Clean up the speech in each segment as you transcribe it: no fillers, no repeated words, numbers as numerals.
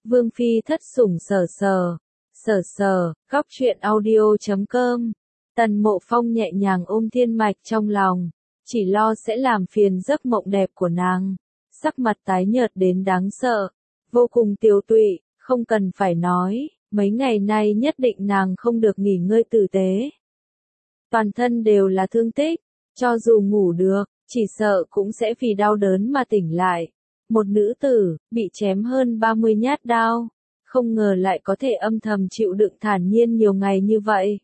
Vương phi thất sủng sở sở, góc truyện audio.com. Tần Mộ Phong nhẹ nhàng ôm Thiên Mạch trong lòng, chỉ lo sẽ làm phiền giấc mộng đẹp của nàng. Sắc mặt tái nhợt đến đáng sợ, vô cùng tiều tụy, không cần phải nói, mấy ngày nay nhất định nàng không được nghỉ ngơi tử tế. Toàn thân đều là thương tích, cho dù ngủ được, chỉ sợ cũng sẽ vì đau đớn mà tỉnh lại. Một nữ tử, bị chém hơn 30 nhát đao, không ngờ lại có thể âm thầm chịu đựng thản nhiên nhiều ngày như vậy.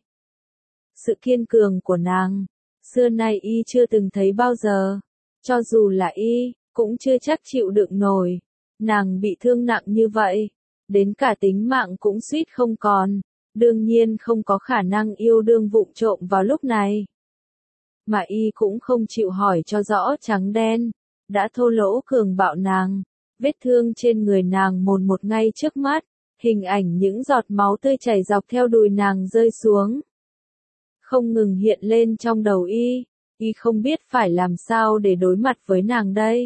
Sự kiên cường của nàng, xưa nay y chưa từng thấy bao giờ, cho dù là y, cũng chưa chắc chịu đựng nổi. Nàng bị thương nặng như vậy, đến cả tính mạng cũng suýt không còn, đương nhiên không có khả năng yêu đương vụng trộm vào lúc này. Mà y cũng không chịu hỏi cho rõ trắng đen, đã thô lỗ cường bạo nàng, vết thương trên người nàng mồn một ngay trước mắt, hình ảnh những giọt máu tươi chảy dọc theo đùi nàng rơi xuống. Không ngừng hiện lên trong đầu y không biết phải làm sao để đối mặt với nàng đây.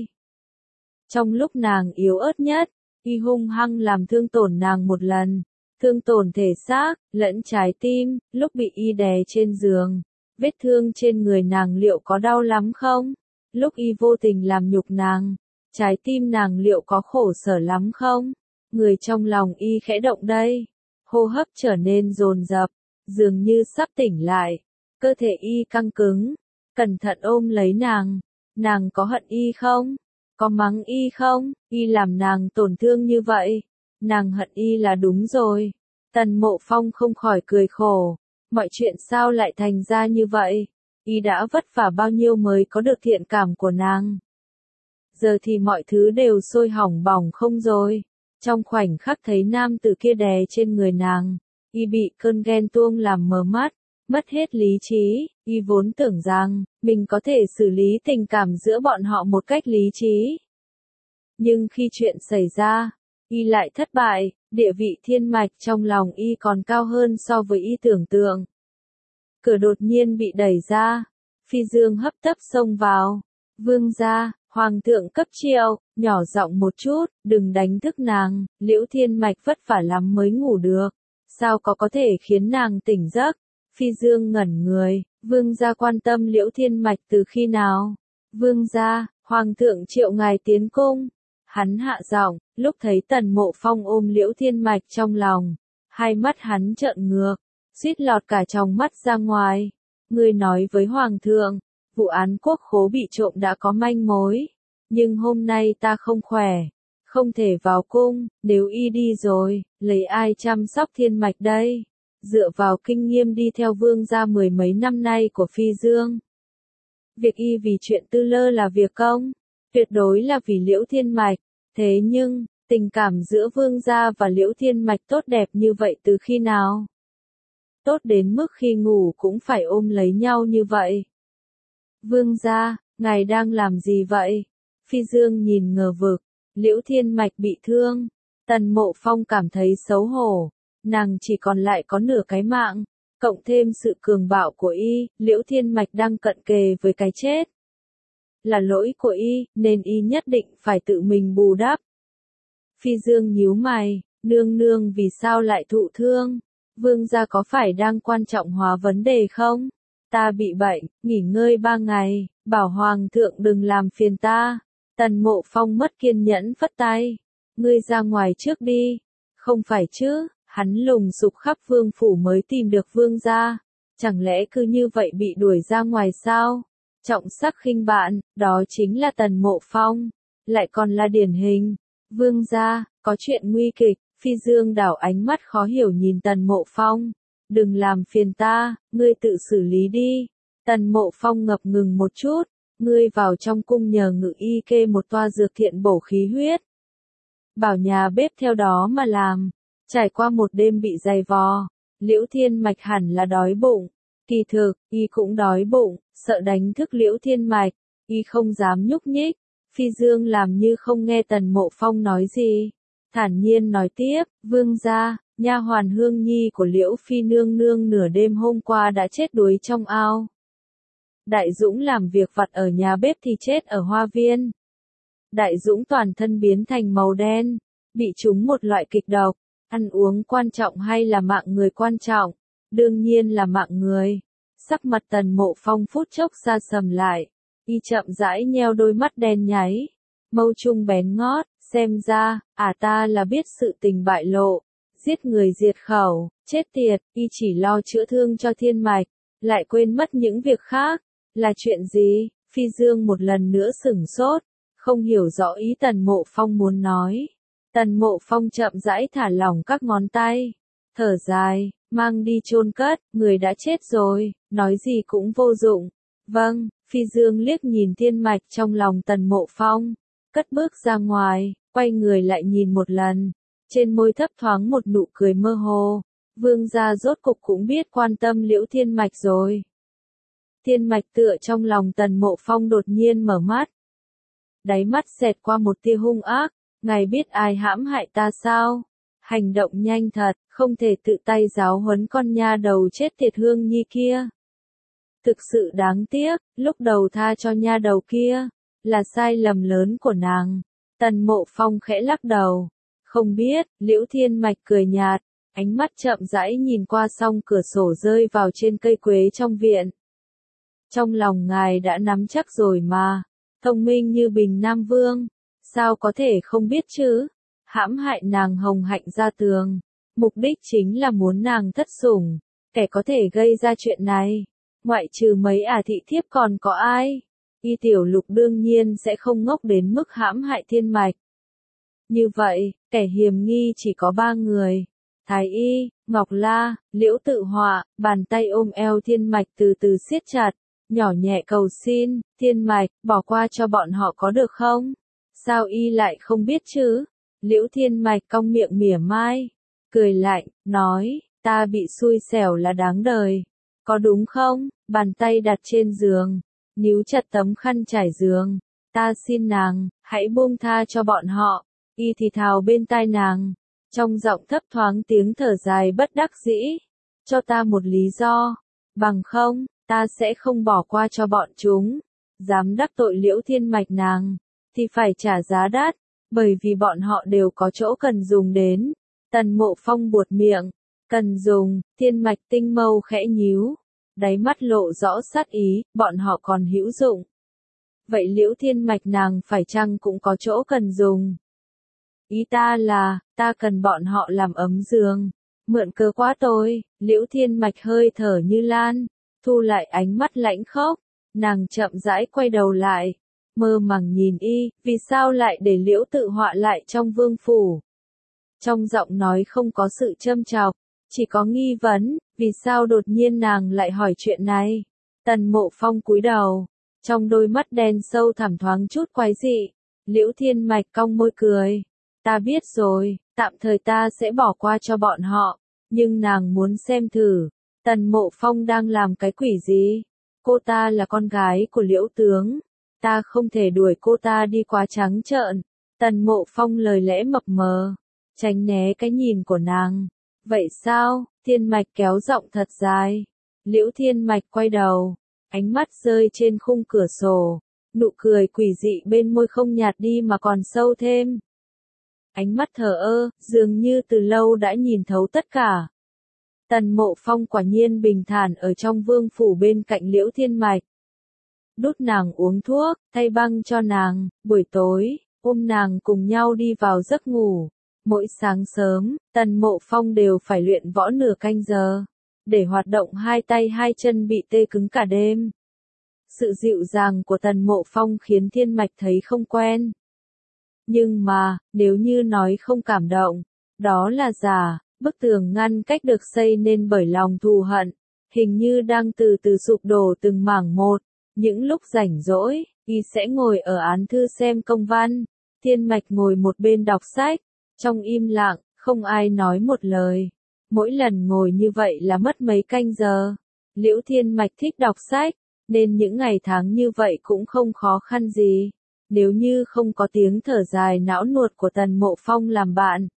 Trong lúc nàng yếu ớt nhất, y hung hăng làm thương tổn nàng một lần, thương tổn thể xác, lẫn trái tim, lúc bị y đè trên giường. Vết thương trên người nàng liệu có đau lắm không? Lúc y vô tình làm nhục nàng, trái tim nàng liệu có khổ sở lắm không? Người trong lòng y khẽ động đây, hô hấp trở nên dồn dập, dường như sắp tỉnh lại, cơ thể y căng cứng, cẩn thận ôm lấy nàng. Nàng có hận y không? Có mắng y không? Y làm nàng tổn thương như vậy, nàng hận y là đúng rồi. Tần Mộ Phong không khỏi cười khổ. Mọi chuyện sao lại thành ra như vậy? Y đã vất vả bao nhiêu mới có được thiện cảm của nàng. Giờ thì mọi thứ đều sôi hỏng bỏng không rồi. Trong khoảnh khắc thấy nam tử kia đè trên người nàng, y bị cơn ghen tuông làm mờ mắt, mất hết lý trí. Y vốn tưởng rằng mình có thể xử lý tình cảm giữa bọn họ một cách lý trí. Nhưng khi chuyện xảy ra, y lại thất bại. Địa vị Thiên Mạch trong lòng y còn cao hơn so với y tưởng tượng. Cửa đột nhiên bị đẩy ra, Phi Dương hấp tấp xông vào. Vương gia, Hoàng thượng cấp triệu, nhỏ giọng một chút, đừng đánh thức nàng, Liễu Thiên Mạch vất vả lắm mới ngủ được. Sao có thể khiến nàng tỉnh giấc? Phi Dương ngẩn người, Vương gia quan tâm Liễu Thiên Mạch từ khi nào? Vương gia, Hoàng thượng triệu ngài tiến cung. Hắn hạ giọng, lúc thấy Tần Mộ Phong ôm Liễu Thiên Mạch trong lòng, hai mắt hắn trợn ngược, suýt lọt cả tròng mắt ra ngoài. Ngươi nói với Hoàng thượng, vụ án quốc khố bị trộm đã có manh mối, nhưng hôm nay ta không khỏe, không thể vào cung, nếu y đi rồi, lấy ai chăm sóc Thiên Mạch đây? Dựa vào kinh nghiệm đi theo vương gia mười mấy năm nay của Phi Dương, việc y vì chuyện tư lơ là việc công, tuyệt đối là vì Liễu Thiên Mạch. Thế nhưng, tình cảm giữa vương gia và Liễu Thiên Mạch tốt đẹp như vậy từ khi nào? Tốt đến mức khi ngủ cũng phải ôm lấy nhau như vậy. Vương gia, ngài đang làm gì vậy? Phi Dương nhìn ngờ vực, Liễu Thiên Mạch bị thương. Tần Mộ Phong cảm thấy xấu hổ, nàng chỉ còn lại có nửa cái mạng, cộng thêm sự cường bạo của y, Liễu Thiên Mạch đang cận kề với cái chết. Là lỗi của y, nên y nhất định phải tự mình bù đắp. Phi Dương nhíu mày, nương nương vì sao lại thụ thương? Vương gia có phải đang quan trọng hóa vấn đề không? Ta bị bệnh, nghỉ ngơi 3 ngày, bảo Hoàng thượng đừng làm phiền ta. Tần Mộ Phong mất kiên nhẫn phất tay. Ngươi ra ngoài trước đi. Không phải chứ, hắn lùng sục khắp vương phủ mới tìm được vương gia. Chẳng lẽ cứ như vậy bị đuổi ra ngoài sao? Trọng sắc khinh bạn, đó chính là Tần Mộ Phong, lại còn là điển hình. Vương gia, có chuyện nguy kịch. Phi Dương đảo ánh mắt khó hiểu nhìn Tần Mộ Phong. Đừng làm phiền ta, ngươi tự xử lý đi. Tần Mộ Phong ngập ngừng một chút, ngươi vào trong cung nhờ Ngự y kê một toa dược thiện bổ khí huyết. Bảo nhà bếp theo đó mà làm. Trải qua một đêm bị dày vò, Liễu Thiên Mạch hẳn là đói bụng. Kỳ thực, y cũng đói bụng, sợ đánh thức Liễu Thiên Mạch, y không dám nhúc nhích. Phi Dương làm như không nghe Tần Mộ Phong nói gì, thản nhiên nói tiếp, vương gia, nha hoàn Hương Nhi của Liễu Phi nương nương nửa đêm hôm qua đã chết đuối trong ao. Đại Dũng làm việc vặt ở nhà bếp thì chết ở hoa viên. Đại Dũng toàn thân biến thành màu đen, bị trúng một loại kịch độc. Ăn uống quan trọng hay là mạng người quan trọng? Đương nhiên là mạng người. Sắc mặt Tần Mộ Phong phút chốc sa sầm lại. Y chậm rãi nheo đôi mắt đen nháy. Mâu trung bén ngót, xem ra, ta là biết sự tình bại lộ. Giết người diệt khẩu, chết tiệt, y chỉ lo chữa thương cho Thiên Mạch, lại quên mất những việc khác. Là chuyện gì? Phi Dương một lần nữa sửng sốt, không hiểu rõ ý Tần Mộ Phong muốn nói. Tần Mộ Phong chậm rãi thả lỏng các ngón tay, thở dài, mang đi chôn cất, người đã chết rồi, nói gì cũng vô dụng. Vâng, Phi Dương liếc nhìn Thiên Mạch trong lòng Tần Mộ Phong, cất bước ra ngoài, quay người lại nhìn một lần, trên môi thấp thoáng một nụ cười mơ hồ. Vương gia rốt cục cũng biết quan tâm Liễu Thiên Mạch rồi. Thiên Mạch tựa trong lòng Tần Mộ Phong đột nhiên mở mắt. Đáy mắt xẹt qua một tia hung ác, ngài biết ai hãm hại ta sao? Hành động nhanh thật, không thể tự tay giáo huấn con nha đầu chết tiệt Hương Nhi kia. Thực sự đáng tiếc, lúc đầu tha cho nha đầu kia, là sai lầm lớn của nàng. Tần Mộ Phong khẽ lắc đầu. Không biết, Liễu Thiên Mạch cười nhạt, ánh mắt chậm rãi nhìn qua song cửa sổ rơi vào trên cây quế trong viện. Trong lòng ngài đã nắm chắc rồi mà, thông minh như Bình Nam Vương, sao có thể không biết chứ? Hãm hại nàng Hồng Hạnh ra tường, mục đích chính là muốn nàng thất sủng, kẻ có thể gây ra chuyện này, ngoại trừ mấy thị thiếp còn có ai? Y Tiểu Lục đương nhiên sẽ không ngốc đến mức hãm hại Thiên Mạch. Như vậy, kẻ hiểm nghi chỉ có 3 người. Thái Y, Ngọc La, Liễu Tự Họa, bàn tay ôm eo Thiên Mạch từ từ siết chặt, nhỏ nhẹ cầu xin, Thiên Mạch, bỏ qua cho bọn họ có được không? Sao y lại không biết chứ? Liễu Thiên Mạch cong miệng mỉa mai, cười lạnh, nói, ta bị xui xẻo là đáng đời. Có đúng không? Bàn tay đặt trên giường, níu chặt tấm khăn trải giường. Ta xin nàng, hãy buông tha cho bọn họ. Y thì thào bên tai nàng, trong giọng thấp thoáng tiếng thở dài bất đắc dĩ. Cho ta một lý do, bằng không, ta sẽ không bỏ qua cho bọn chúng. Dám đắc tội Liễu Thiên Mạch nàng, thì phải trả giá đắt, bởi vì bọn họ đều có chỗ cần dùng đến. Tần Mộ Phong buột miệng, cần dùng, Thiên Mạch tinh mâu khẽ nhíu, đáy mắt lộ rõ sát ý, bọn họ còn hữu dụng. Vậy Liễu Thiên Mạch nàng phải chăng cũng có chỗ cần dùng? Ý ta là, ta cần bọn họ làm ấm giường, mượn cớ quá tôi. Liễu Thiên Mạch hơi thở như lan, thu lại ánh mắt lãnh khốc, nàng chậm rãi quay đầu lại, mơ màng nhìn y, vì sao lại để Liễu Tự Họa lại trong vương phủ? Trong giọng nói không có sự châm chọc, chỉ có nghi vấn, vì sao đột nhiên nàng lại hỏi chuyện này? Tần Mộ Phong cúi đầu, trong đôi mắt đen sâu thẳm thoáng chút quái dị. Liễu Thiên Mạch cong môi cười, ta biết rồi, tạm thời ta sẽ bỏ qua cho bọn họ, nhưng nàng muốn xem thử, Tần Mộ Phong đang làm cái quỷ gì? Cô ta là con gái của Liễu tướng, ta không thể đuổi cô ta đi quá trắng trợn. Tần Mộ Phong lời lẽ mập mờ, tránh né cái nhìn của nàng. Vậy sao? Thiên Mạch kéo giọng thật dài. Liễu Thiên Mạch quay đầu, ánh mắt rơi trên khung cửa sổ, nụ cười quỷ dị bên môi không nhạt đi mà còn sâu thêm. Ánh mắt thờ ơ, dường như từ lâu đã nhìn thấu tất cả. Tần Mộ Phong quả nhiên bình thản ở trong vương phủ bên cạnh Liễu Thiên Mạch. Đút nàng uống thuốc, thay băng cho nàng, buổi tối, ôm nàng cùng nhau đi vào giấc ngủ. Mỗi sáng sớm, Tần Mộ Phong đều phải luyện võ nửa canh giờ, để hoạt động hai tay hai chân bị tê cứng cả đêm. Sự dịu dàng của Tần Mộ Phong khiến Thiên Mạch thấy không quen. Nhưng mà, nếu như nói không cảm động, đó là giả. Bức tường ngăn cách được xây nên bởi lòng thù hận, hình như đang từ từ sụp đổ từng mảng một. Những lúc rảnh rỗi, y sẽ ngồi ở án thư xem công văn. Thiên Mạch ngồi một bên đọc sách, trong im lặng, không ai nói một lời. Mỗi lần ngồi như vậy là mất mấy canh giờ. Liễu Thiên Mạch thích đọc sách, nên những ngày tháng như vậy cũng không khó khăn gì. Nếu như không có tiếng thở dài não nuột của Tần Mộ Phong làm bạn,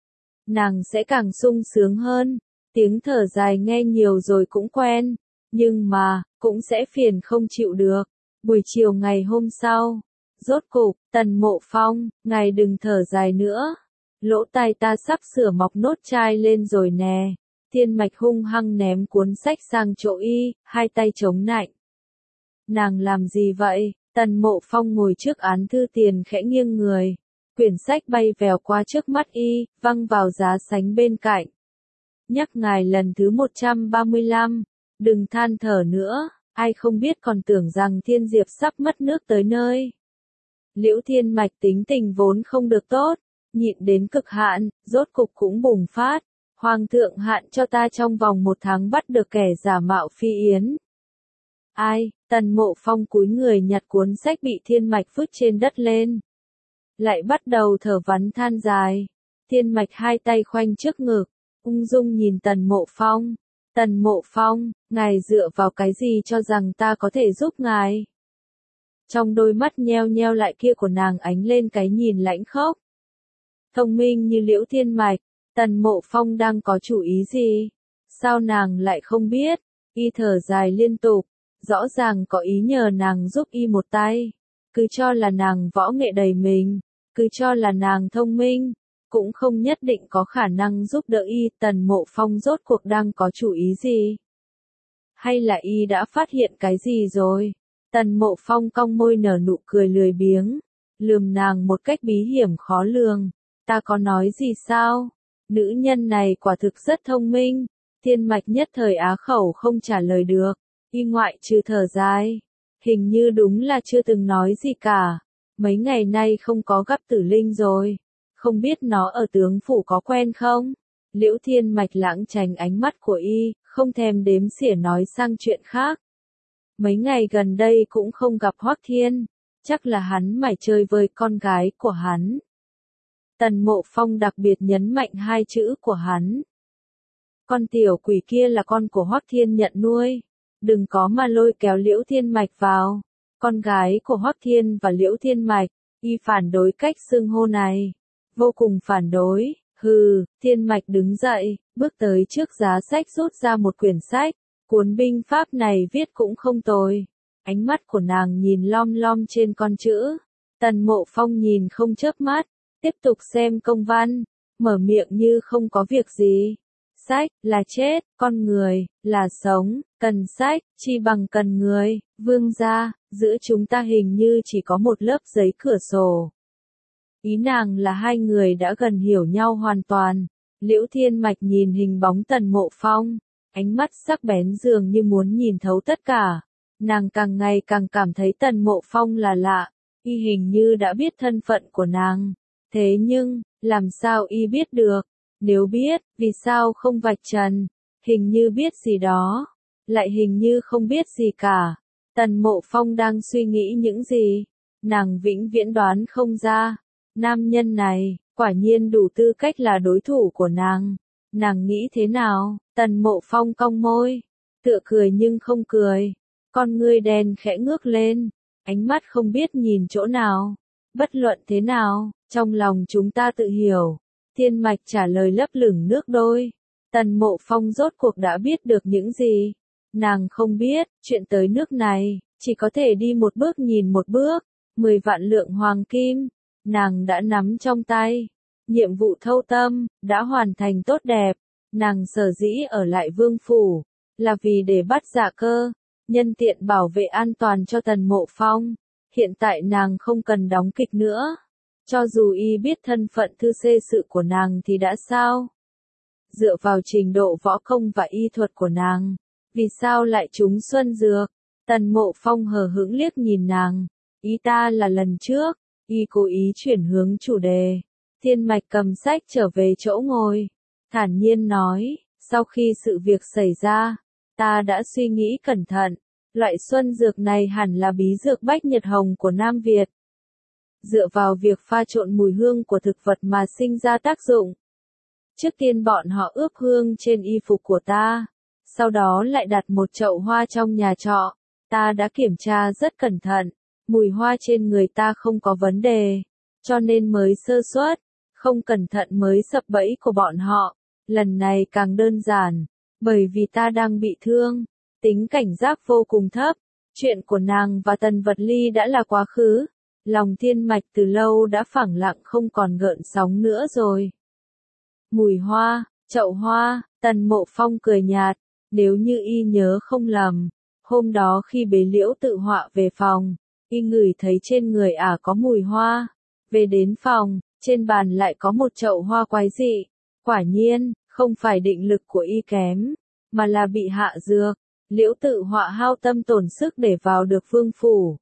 nàng sẽ càng sung sướng hơn. Tiếng thở dài nghe nhiều rồi cũng quen, nhưng mà, cũng sẽ phiền không chịu được. Buổi chiều ngày hôm sau, rốt cục, Tần Mộ Phong, ngài đừng thở dài nữa. Lỗ tai ta sắp sửa mọc nốt chai lên rồi nè. Thiên Mạch hung hăng ném cuốn sách sang chỗ y, hai tay chống nạnh. Nàng làm gì vậy? Tần Mộ Phong ngồi trước án thư tiền khẽ nghiêng người. Quyển sách bay vèo qua trước mắt y, văng vào giá sánh bên cạnh. Nhắc ngài lần thứ 135, đừng than thở nữa, ai không biết còn tưởng rằng Thiên Diệp sắp mất nước tới nơi. Liễu Thiên Mạch tính tình vốn không được tốt, nhịn đến cực hạn, rốt cục cũng bùng phát. Hoàng thượng hạn cho ta trong vòng 1 tháng bắt được kẻ giả mạo Phi Yến. Ai? Tần Mộ Phong cúi người nhặt cuốn sách bị Thiên Mạch vứt trên đất lên. Lại bắt đầu thở vắn than dài. Thiên Mạch hai tay khoanh trước ngực, ung dung nhìn Tần Mộ Phong. Tần Mộ Phong, ngài dựa vào cái gì cho rằng ta có thể giúp ngài? Trong đôi mắt nheo nheo lại kia của nàng ánh lên cái nhìn lãnh khốc. Thông minh như Liễu Thiên Mạch, Tần Mộ Phong đang có chủ ý gì? Sao nàng lại không biết? Y thở dài liên tục, rõ ràng có ý nhờ nàng giúp y một tay. Cứ cho là nàng võ nghệ đầy mình, cứ cho là nàng thông minh, cũng không nhất định có khả năng giúp đỡ y. Tần Mộ Phong rốt cuộc đang có chủ ý gì? Hay là y đã phát hiện cái gì rồi? Tần Mộ Phong cong môi nở nụ cười lười biếng, lườm nàng một cách bí hiểm khó lường. Ta có nói gì sao? Nữ nhân này quả thực rất thông minh. Thiên Mạch nhất thời á khẩu không trả lời được, y ngoại trừ thở dài. Hình như đúng là chưa từng nói gì cả. Mấy ngày nay không có gặp Tử Linh rồi. Không biết nó ở tướng phủ có quen không? Liễu Thiên Mạch lãng tránh ánh mắt của y, không thèm đếm xỉa nói sang chuyện khác. Mấy ngày gần đây cũng không gặp Hoắc Thiên, chắc là hắn mải chơi với con gái của hắn. Tần Mộ Phong đặc biệt nhấn mạnh hai chữ của hắn. Con tiểu quỷ kia là con của Hoắc Thiên nhận nuôi. Đừng có mà lôi kéo Liễu Thiên Mạch vào. Con gái của Hoắc Thiên và Liễu Thiên Mạch, y phản đối cách xưng hô này. Vô cùng phản đối. Hừ, Thiên Mạch đứng dậy, bước tới trước giá sách rút ra một quyển sách. Cuốn binh pháp này viết cũng không tồi. Ánh mắt của nàng nhìn lom lom trên con chữ. Tần Mộ Phong nhìn không chớp mắt, tiếp tục xem công văn, mở miệng như không có việc gì. Sách, là chết, con người, là sống, cần sách, chi bằng cần người, vương gia, giữa chúng ta hình như chỉ có một lớp giấy cửa sổ. Ý nàng là hai người đã gần hiểu nhau hoàn toàn. Liễu Thiên Mạch nhìn hình bóng Tần Mộ Phong, ánh mắt sắc bén dường như muốn nhìn thấu tất cả. Nàng càng ngày càng cảm thấy Tần Mộ Phong là lạ, y hình như đã biết thân phận của nàng. Thế nhưng, làm sao y biết được? Nếu biết, vì sao không vạch trần? Hình như biết gì đó, lại hình như không biết gì cả. Tần Mộ Phong đang suy nghĩ những gì? Nàng vĩnh viễn đoán không ra. Nam nhân này, quả nhiên đủ tư cách là đối thủ của nàng. Nàng nghĩ thế nào? Tần Mộ Phong cong môi, tựa cười nhưng không cười. Con ngươi đen khẽ ngước lên, ánh mắt không biết nhìn chỗ nào. Bất luận thế nào, trong lòng chúng ta tự hiểu. Thiên Mạch trả lời lấp lửng nước đôi. Tần Mộ Phong rốt cuộc đã biết được những gì? Nàng không biết, chuyện tới nước này, chỉ có thể đi một bước nhìn một bước. 10 vạn lượng hoàng kim, nàng đã nắm trong tay. Nhiệm vụ thâu tâm, đã hoàn thành tốt đẹp. Nàng sở dĩ ở lại vương phủ, là vì để bắt Dạ Cơ, nhân tiện bảo vệ an toàn cho Tần Mộ Phong. Hiện tại nàng không cần đóng kịch nữa. Cho dù y biết thân phận thư xê sự của nàng thì đã sao? Dựa vào trình độ võ công và y thuật của nàng, vì sao lại trúng xuân dược? Tần Mộ Phong hờ hững liếc nhìn nàng. Ý ta là lần trước, y cố ý chuyển hướng chủ đề. Thiên Mạch cầm sách trở về chỗ ngồi, thản nhiên nói, sau khi sự việc xảy ra, ta đã suy nghĩ cẩn thận. Loại xuân dược này hẳn là bí dược bách nhật hồng của Nam Việt. Dựa vào việc pha trộn mùi hương của thực vật mà sinh ra tác dụng. Trước tiên bọn họ ướp hương trên y phục của ta, sau đó lại đặt một chậu hoa trong nhà trọ. Ta đã kiểm tra rất cẩn thận, mùi hoa trên người ta không có vấn đề, cho nên mới sơ suất, không cẩn thận mới sập bẫy của bọn họ. Lần này càng đơn giản, bởi vì ta đang bị thương, tính cảnh giác vô cùng thấp. Chuyện của nàng và Tần Vật Ly đã là quá khứ, Lòng Thiên Mạch từ lâu đã phẳng lặng không còn gợn sóng nữa rồi. Mùi hoa, chậu hoa, Tần Mộ Phong cười nhạt, nếu như y nhớ không lầm, hôm đó khi bế Liễu Tự Họa về phòng, y ngửi thấy trên người ả có mùi hoa. Về đến phòng, trên bàn lại có một chậu hoa quái dị. Quả nhiên, không phải định lực của y kém, mà là bị hạ dược. Liễu Tự Họa hao tâm tổn sức để vào được vương phủ.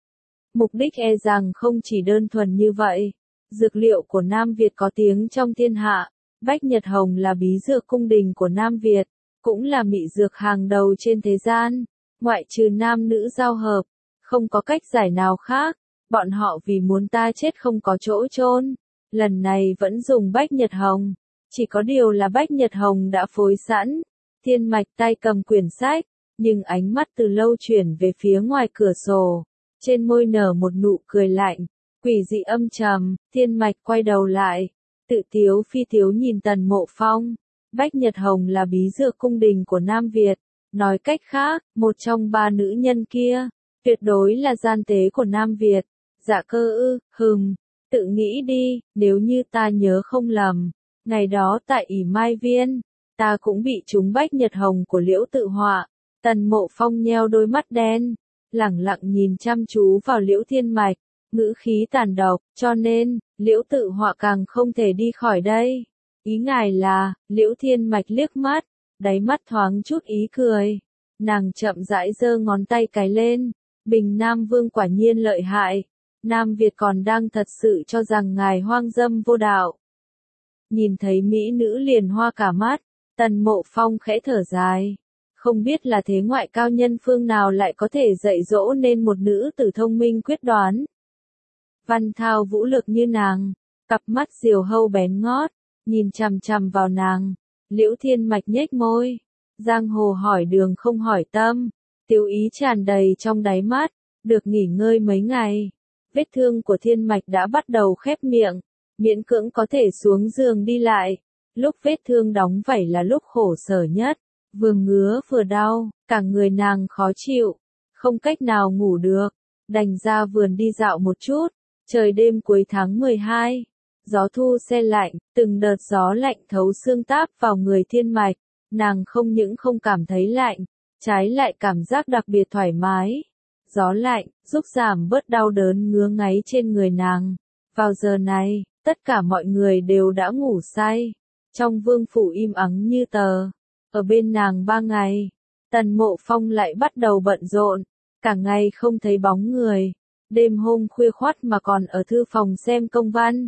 Mục đích e rằng không chỉ đơn thuần như vậy. Dược liệu của Nam Việt có tiếng trong thiên hạ. Bách Nhật Hồng là bí dược cung đình của Nam Việt, cũng là mị dược hàng đầu trên thế gian. Ngoại trừ nam nữ giao hợp, không có cách giải nào khác. Bọn họ vì muốn ta chết không có chỗ chôn, lần này vẫn dùng Bách Nhật Hồng. Chỉ có điều là Bách Nhật Hồng đã phối sẵn. Thiên Mạch tay cầm quyển sách, nhưng ánh mắt từ lâu chuyển về phía ngoài cửa sổ. Trên môi nở một nụ cười lạnh, quỷ dị âm trầm. Thiên Mạch quay đầu lại, tự tiếu phi tiếu nhìn Tần Mộ Phong. Bách Nhật Hồng là bí dược cung đình của Nam Việt. Nói cách khác, một trong ba nữ nhân kia, tuyệt đối là gian tế của Nam Việt. Dạ cơ ư, tự nghĩ đi, nếu như ta nhớ không lầm, ngày đó tại ỷ Mai Viên, ta cũng bị trúng Bách Nhật Hồng của Liễu Tự Họa. Tần Mộ Phong nheo đôi mắt đen, lẳng lặng nhìn chăm chú vào Liễu Thiên Mạch, ngữ khí tàn độc, cho nên, Liễu Tự Họa càng không thể đi khỏi đây. Ý ngài là, Liễu Thiên Mạch liếc mắt, đáy mắt thoáng chút ý cười. Nàng chậm rãi giơ ngón tay cái lên, Bình Nam Vương quả nhiên lợi hại. Nam Việt còn đang thật sự cho rằng ngài hoang dâm vô đạo. Nhìn thấy mỹ nữ liền hoa cả mắt, Tần Mộ Phong khẽ thở dài. Không biết là thế ngoại cao nhân phương nào lại có thể dạy dỗ nên một nữ tử thông minh quyết đoán. Văn thao vũ lực như nàng, cặp mắt diều hâu bén ngót, nhìn chằm chằm vào nàng. Liễu Thiên Mạch nhếch môi, giang hồ hỏi đường không hỏi tâm, tiêu ý tràn đầy trong đáy mắt. Được nghỉ ngơi mấy ngày, vết thương của Thiên Mạch đã bắt đầu khép miệng, miễn cưỡng có thể xuống giường đi lại. Lúc vết thương đóng vảy là lúc khổ sở nhất, vừa ngứa vừa đau, cả người nàng khó chịu, không cách nào ngủ được, đành ra vườn đi dạo một chút. Trời đêm cuối tháng 12, gió thu se lạnh, từng đợt gió lạnh thấu xương táp vào người Thiên Mạch, nàng không những không cảm thấy lạnh, trái lại cảm giác đặc biệt thoải mái. Gió lạnh, giúp giảm bớt đau đớn ngứa ngáy trên người nàng. Vào giờ này, tất cả mọi người đều đã ngủ say. Trong vương phủ im ắng như tờ. Ở bên nàng 3 ngày, Tần Mộ Phong lại bắt đầu bận rộn. Cả ngày không thấy bóng người. Đêm hôm khuya khoắt mà còn ở thư phòng xem công văn.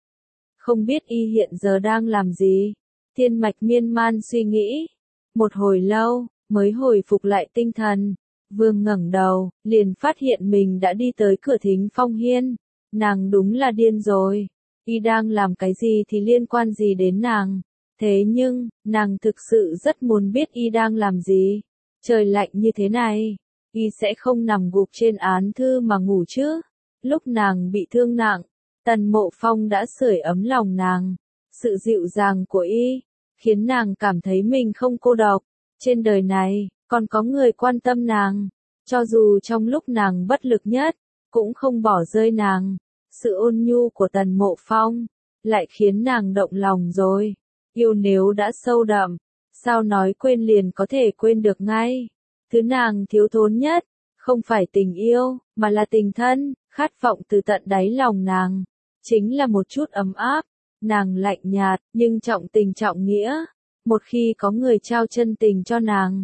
Không biết y hiện giờ đang làm gì. Thiên Mạch miên man suy nghĩ. Một hồi lâu, mới hồi phục lại tinh thần. Vương ngẩng đầu, liền phát hiện mình đã đi tới cửa Thính Phong Hiên. Nàng đúng là điên rồi. Y đang làm cái gì thì liên quan gì đến nàng. Thế nhưng, nàng thực sự rất muốn biết y đang làm gì. Trời lạnh như thế này, y sẽ không nằm gục trên án thư mà ngủ chứ. Lúc nàng bị thương nặng, Tần Mộ Phong đã sưởi ấm lòng nàng. Sự dịu dàng của y, khiến nàng cảm thấy mình không cô độc. Trên đời này, còn có người quan tâm nàng. Cho dù trong lúc nàng bất lực nhất, cũng không bỏ rơi nàng. Sự ôn nhu của Tần Mộ Phong, lại khiến nàng động lòng rồi. Yêu nếu đã sâu đậm, sao nói quên liền có thể quên được ngay. Thứ nàng thiếu thốn nhất, không phải tình yêu, mà là tình thân. Khát vọng từ tận đáy lòng nàng, chính là một chút ấm áp. Nàng lạnh nhạt, nhưng trọng tình trọng nghĩa. Một khi có người trao chân tình cho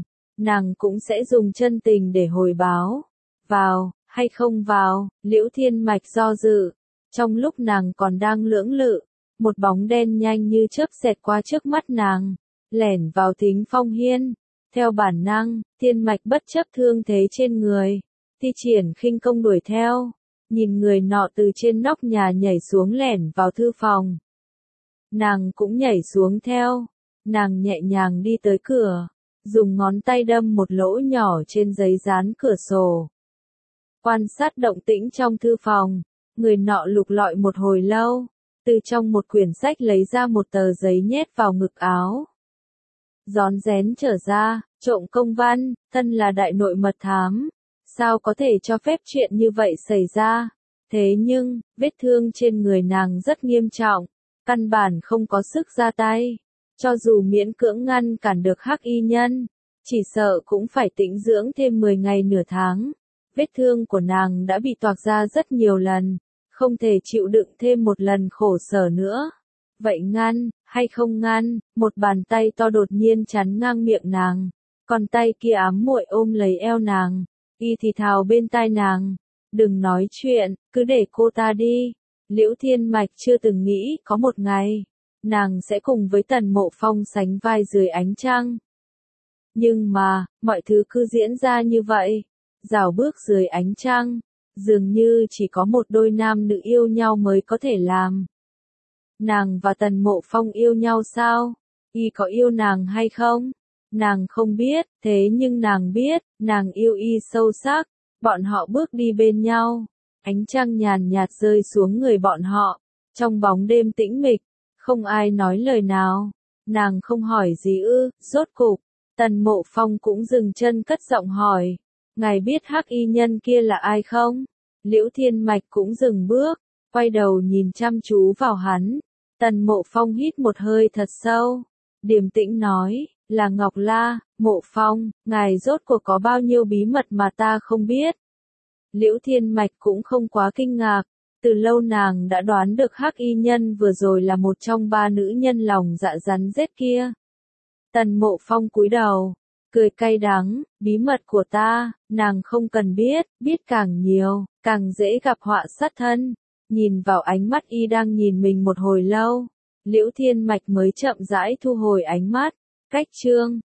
nàng cũng sẽ dùng chân tình để hồi báo. Vào, hay không vào, Liễu Thiên Mạch do dự. Trong lúc nàng còn đang lưỡng lự, một bóng đen nhanh như chớp xẹt qua trước mắt nàng, lẻn vào Thính Phong Hiên. Theo bản năng, Thiên Mạch bất chấp thương thế trên người, thi triển khinh công đuổi theo, nhìn người nọ từ trên nóc nhà nhảy xuống lẻn vào thư phòng. Nàng cũng nhảy xuống theo, nàng nhẹ nhàng đi tới cửa, dùng ngón tay đâm một lỗ nhỏ trên giấy dán cửa sổ. Quan sát động tĩnh trong thư phòng, người nọ lục lọi một hồi lâu, từ trong một quyển sách lấy ra một tờ giấy nhét vào ngực áo. Rón rén trở ra, trộm công văn, thân là đại nội mật thám, sao có thể cho phép chuyện như vậy xảy ra. Thế nhưng, vết thương trên người nàng rất nghiêm trọng, căn bản không có sức ra tay. Cho dù miễn cưỡng ngăn cản được Hắc Y Nhân, chỉ sợ cũng phải tĩnh dưỡng thêm 10 ngày nửa tháng. Vết thương của nàng đã bị toạc ra rất nhiều lần, không thể chịu đựng thêm một lần khổ sở nữa. Vậy ngăn, hay không ngăn, một bàn tay to đột nhiên chắn ngang miệng nàng, còn tay kia ám muội ôm lấy eo nàng, y thì thào bên tai nàng, đừng nói chuyện, cứ để cô ta đi. Liễu Thiên Mạch chưa từng nghĩ có một ngày, nàng sẽ cùng với Tần Mộ Phong sánh vai dưới ánh trăng. Nhưng mà, mọi thứ cứ diễn ra như vậy, rảo bước dưới ánh trăng, dường như chỉ có một đôi nam nữ yêu nhau mới có thể làm. Nàng và Tần Mộ Phong yêu nhau sao? Y có yêu nàng hay không? Nàng không biết, thế nhưng nàng biết, nàng yêu y sâu sắc. Bọn họ bước đi bên nhau, ánh trăng nhàn nhạt rơi xuống người bọn họ, trong bóng đêm tĩnh mịch, không ai nói lời nào. Nàng không hỏi gì ư? Rốt cục, Tần Mộ Phong cũng dừng chân cất giọng hỏi, ngài biết Hắc Y Nhân kia là ai không? Liễu Thiên Mạch cũng dừng bước, quay đầu nhìn chăm chú vào hắn. Tần Mộ Phong hít một hơi thật sâu, điềm tĩnh nói, là Ngọc La. Mộ Phong, ngài rốt cuộc có bao nhiêu bí mật mà ta không biết? Liễu Thiên Mạch cũng không quá kinh ngạc, từ lâu nàng đã đoán được Hắc Y Nhân vừa rồi là một trong 3 nữ nhân lòng dạ rắn rết kia. Tần Mộ Phong cúi đầu, cười cay đắng, bí mật của ta, nàng không cần biết, biết càng nhiều, càng dễ gặp họa sát thân. Nhìn vào ánh mắt y đang nhìn mình một hồi lâu, Liễu Thiên Mạch mới chậm rãi thu hồi ánh mắt. Cách chương